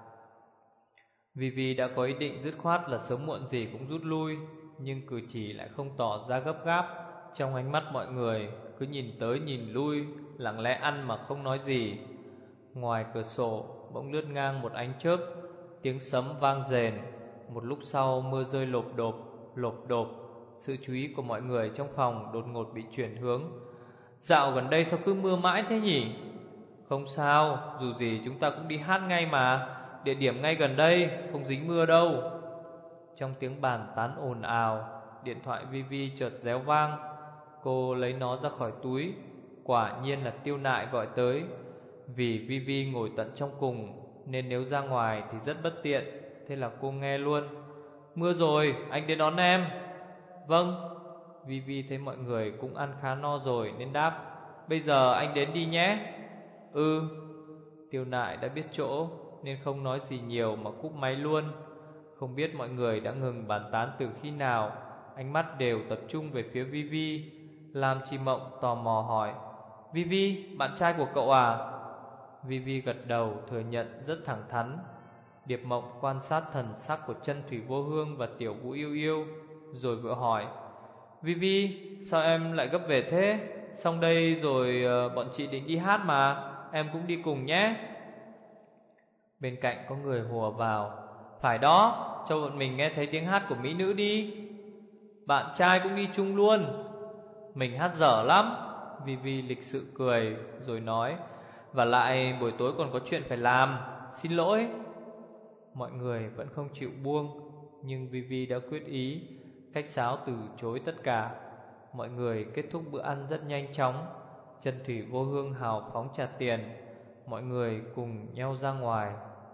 Vi Vi đã có ý định dứt khoát là sớm muộn gì cũng rút lui, nhưng cử chỉ lại không tỏ ra gấp gáp. Trong ánh mắt mọi người cứ nhìn tới nhìn lui, lặng lẽ ăn mà không nói gì. Ngoài cửa sổ bỗng lướt ngang một ánh chớp, tiếng sấm vang rền. Một lúc sau mưa rơi lộp độp, lộp độp. Sự chú ý của mọi người trong phòng đột ngột bị chuyển hướng. Dạo gần đây sao cứ mưa mãi thế nhỉ? Không sao, dù gì chúng ta cũng đi hát ngay mà, địa điểm ngay gần đây, không dính mưa đâu. Trong tiếng bàn tán ồn ào, điện thoại Vi Vi chợt réo vang. Cô lấy nó ra khỏi túi. Quả nhiên là Tiêu Nại gọi tới. Vì Vi Vi ngồi tận trong cùng nên nếu ra ngoài thì rất bất tiện, thế là cô nghe luôn. Mưa rồi, anh đến đón em. Vâng. Vi Vi thấy mọi người cũng ăn khá no rồi nên đáp: bây giờ anh đến đi nhé. Ừ. Tiêu Nại đã biết chỗ nên không nói gì nhiều mà cúp máy luôn. Không biết mọi người đã ngừng bàn tán từ khi nào, ánh mắt đều tập trung về phía Vi Vi. Lam Chi Mộng tò mò hỏi: Vi Vi, bạn trai của cậu à? Vi Vi gật đầu thừa nhận rất thẳng thắn. Điệp Mộng quan sát thần sắc của Chân Thủy Vô Hương và Tiểu Vũ Yêu Yêu, rồi vội hỏi: Vi Vi, sao em lại gấp về thế? Xong đây rồi bọn chị định đi hát mà, em cũng đi cùng nhé. Bên cạnh có người hùa vào: phải đó, cho bọn mình nghe thấy tiếng hát của mỹ nữ đi. Bạn trai cũng đi chung luôn. Mình hát dở lắm. Vi Vi lịch sự cười rồi nói: và lại buổi tối còn có chuyện phải làm, xin lỗi. Mọi người vẫn không chịu buông, nhưng Vivi đã quyết ý khách sáo từ chối tất cả. Mọi người kết thúc bữa ăn rất nhanh chóng. Chân thủy vô hương hào phóng trả tiền. Mọi người cùng nhau ra ngoài.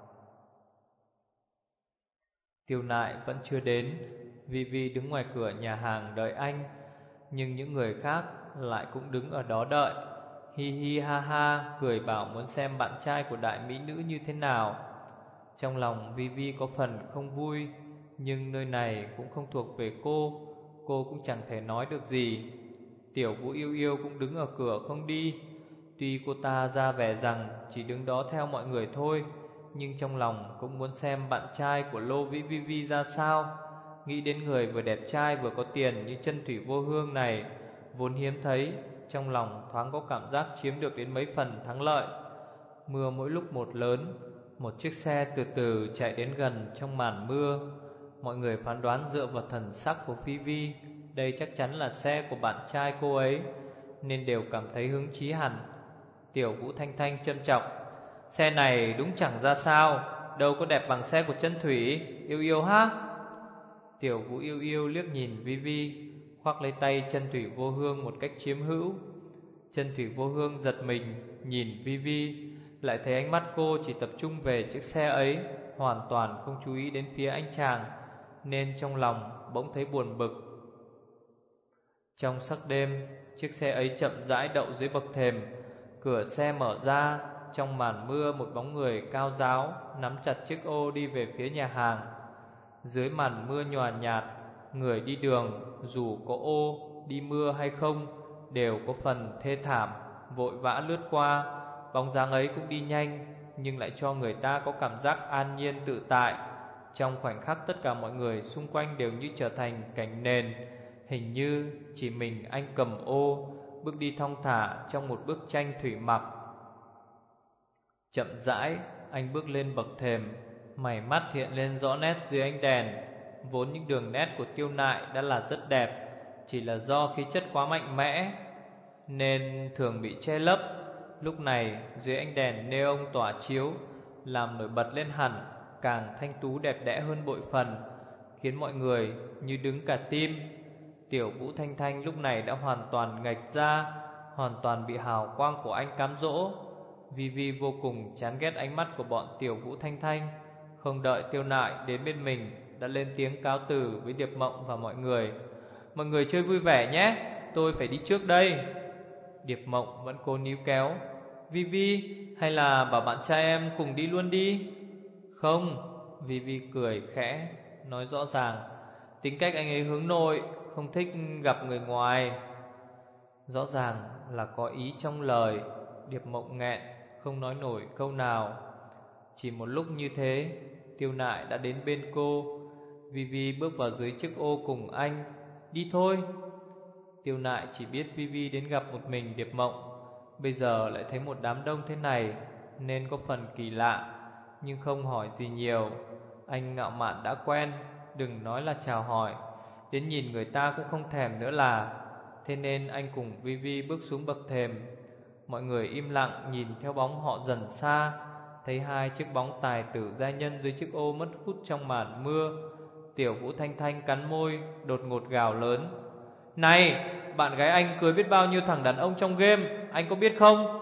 Tiêu Nại vẫn chưa đến. Vivi đứng ngoài cửa nhà hàng đợi anh, nhưng những người khác lại cũng đứng ở đó đợi. Hi hi ha ha, cười bảo muốn xem bạn trai của đại mỹ nữ như thế nào. Trong lòng Vivi có phần không vui, nhưng nơi này cũng không thuộc về cô, cô cũng chẳng thể nói được gì. Tiểu Vũ Yêu Yêu cũng đứng ở cửa không đi. Tuy cô ta ra vẻ rằng chỉ đứng đó theo mọi người thôi, nhưng trong lòng cũng muốn xem bạn trai của Lô Vĩ Vi Vi ra sao. Nghĩ đến người vừa đẹp trai vừa có tiền như Chân Thủy Vô Hương này vốn hiếm thấy, trong lòng thoáng có cảm giác chiếm được đến mấy phần thắng lợi. Mưa mỗi lúc một lớn, một chiếc xe từ từ chạy đến gần trong màn mưa. Mọi người phán đoán dựa vào thần sắc của Phi Vi, đây chắc chắn là xe của bạn trai cô ấy, nên đều cảm thấy hứng chí hẳn. Tiểu Vũ Thanh Thanh trân trọng: xe này đúng chẳng ra sao, đâu có đẹp bằng xe của Chân Thủy Yêu Yêu ha. Tiểu Vũ Yêu Yêu liếc nhìn Vi Vi, khoác lấy tay Chân Thủy Vô Hương một cách chiếm hữu. Chân Thủy Vô Hương giật mình nhìn Vi Vi, lại thấy ánh mắt cô chỉ tập trung về chiếc xe ấy, hoàn toàn không chú ý đến phía anh chàng, nên trong lòng bỗng thấy buồn bực. Trong sắc đêm, chiếc xe ấy chậm rãi đậu dưới bậc thềm. Cửa xe mở ra, trong màn mưa một bóng người cao ráo nắm chặt chiếc ô đi về phía nhà hàng. Dưới màn mưa nhòa nhạt, người đi đường dù có ô, đi mưa hay không đều có phần thê thảm, vội vã lướt qua. Bóng dáng ấy cũng đi nhanh, nhưng lại cho người ta có cảm giác an nhiên tự tại. Trong khoảnh khắc tất cả mọi người xung quanh đều như trở thành cảnh nền, hình như chỉ mình anh cầm ô bước đi thong thả trong một bức tranh thủy mặc. Chậm rãi anh bước lên bậc thềm, mày mắt hiện lên rõ nét dưới ánh đèn. Vốn những đường nét của Tiêu Nại đã là rất đẹp, chỉ là do khí chất quá mạnh mẽ nên thường bị che lấp. Lúc này dưới ánh đèn neon tỏa chiếu, làm nổi bật lên hẳn, càng thanh tú đẹp đẽ hơn bội phần, khiến mọi người như đứng cả tim. Tiểu Vũ Thanh Thanh lúc này đã hoàn toàn ngạch ra, hoàn toàn bị hào quang của anh cám dỗ. Vi Vi vô cùng chán ghét ánh mắt của bọn Tiểu Vũ Thanh Thanh, không đợi Tiêu Nại đến bên mình đã lên tiếng cáo từ với Điệp Mộng và mọi người: mọi người chơi vui vẻ nhé, tôi phải đi trước đây. Điệp Mộng vẫn cố níu kéo: Vi Vi, hay là bảo bạn trai em cùng đi luôn đi. Không. Vi Vi cười khẽ, nói rõ ràng: tính cách anh ấy hướng nội, không thích gặp người ngoài. Rõ ràng là có ý trong lời. Điệp Mộng nghẹn, không nói nổi câu nào. Chỉ một lúc như thế, Tiêu Nại đã đến bên cô. Vi Vi bước vào dưới chiếc ô cùng anh: đi thôi. Tiêu Nại chỉ biết Vi Vi đến gặp một mình Điệp Mộng, bây giờ lại thấy một đám đông thế này nên có phần kỳ lạ, nhưng không hỏi gì nhiều. Anh ngạo mạn đã quen, đừng nói là chào hỏi, đến nhìn người ta cũng không thèm nữa là. Thế nên anh cùng Vi Vi bước xuống bậc thềm. Mọi người im lặng nhìn theo bóng họ dần xa. Thấy hai chiếc bóng tài tử gia nhân dưới chiếc ô mất hút trong màn mưa. Tiểu Vũ Thanh Thanh cắn môi, đột ngột gào lớn: này, bạn gái anh cưới biết bao nhiêu thằng đàn ông trong game, anh có biết không?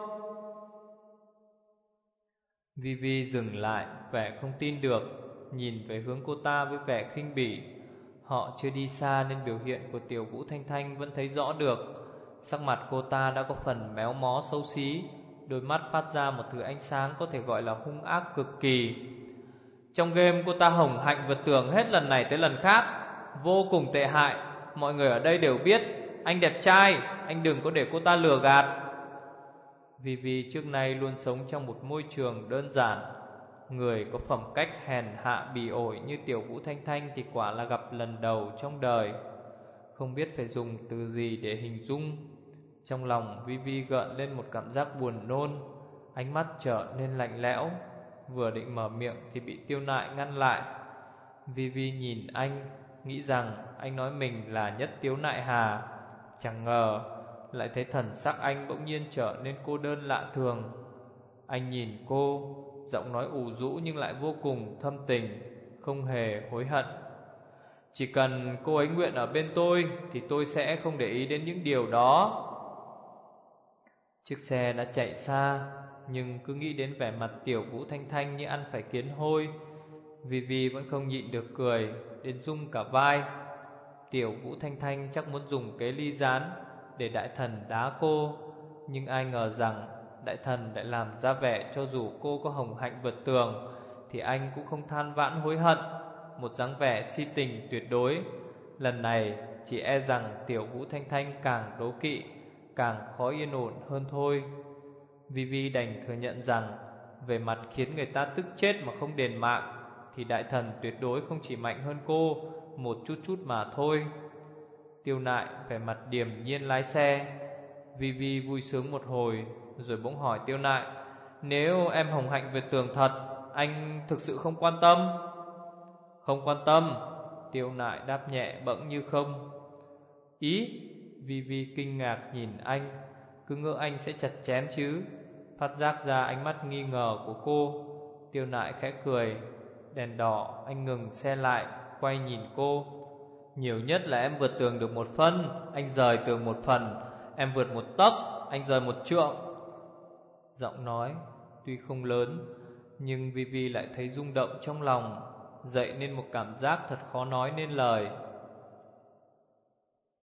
Vi Vi dừng lại, vẻ không tin được, nhìn về hướng cô ta với vẻ khinh bỉ. Họ chưa đi xa nên biểu hiện của Tiểu Vũ Thanh Thanh vẫn thấy rõ được. Sắc mặt cô ta đã có phần méo mó xấu xí, đôi mắt phát ra một thứ ánh sáng có thể gọi là hung ác cực kỳ. Trong game cô ta hồng hạnh vượt tường hết lần này tới lần khác, vô cùng tệ hại. Mọi người ở đây đều biết anh đẹp trai, anh đừng có để cô ta lừa gạt. Vì vì trước nay luôn sống trong một môi trường đơn giản, người có phẩm cách hèn hạ bỉ ổi như Tiểu Vũ Thanh Thanh thì quả là gặp lần đầu trong đời. Không biết phải dùng từ gì để hình dung. Trong lòng Vi Vi gợn lên một cảm giác buồn nôn, ánh mắt trở nên lạnh lẽo. Vừa định mở miệng thì bị Tiêu Nại ngăn lại. Vi Vi nhìn anh, nghĩ rằng anh nói mình là Nhất Tiếu Nại Hà. Chẳng ngờ lại thấy thần sắc anh bỗng nhiên trở nên cô đơn lạ thường. Anh nhìn cô, giọng nói ủ rũ nhưng lại vô cùng thâm tình, không hề hối hận. Chỉ cần cô ấy nguyện ở bên tôi thì tôi sẽ không để ý đến những điều đó. Chiếc xe đã chạy xa, nhưng cứ nghĩ đến vẻ mặt Tiểu Vũ Thanh Thanh như ăn phải kiến hôi, Vivi vẫn không nhịn được cười đến rung cả vai. Tiểu Vũ Thanh Thanh chắc muốn dùng kế ly gián để đại thần đá cô, nhưng ai ngờ rằng đại thần lại làm ra vẻ cho dù cô có hồng hạnh vượt tường thì anh cũng không than vãn hối hận, một dáng vẻ si tình tuyệt đối. Lần này chỉ e rằng Tiểu Vũ Thanh Thanh càng đố kỵ, càng khó yên ổn hơn thôi. Vivi đành thừa nhận rằng về mặt khiến người ta tức chết mà không đền mạng thì đại thần tuyệt đối không chỉ mạnh hơn cô một chút chút mà thôi. Tiêu Nại vẻ mặt điềm nhiên lái xe. Vivi vui sướng một hồi rồi bỗng hỏi Tiêu Nại: "Nếu em hồng hạnh vượt tường thật, anh thực sự không quan tâm?" "Không quan tâm." Tiêu Nại đáp nhẹ bẫng như không. "Ý?" Vivi kinh ngạc nhìn anh, cứ ngỡ anh sẽ chặt chém chứ. Phát giác ra ánh mắt nghi ngờ của cô, Tiêu Nại khẽ cười. Đèn đỏ, anh ngừng xe lại, quay nhìn cô. "Nhiều nhất là em vượt tường được một phân, anh rời tường một phần. Em vượt một tấc, anh rời một trượng." Giọng nói tuy không lớn, nhưng Vivi lại thấy rung động trong lòng, dậy nên một cảm giác thật khó nói nên lời.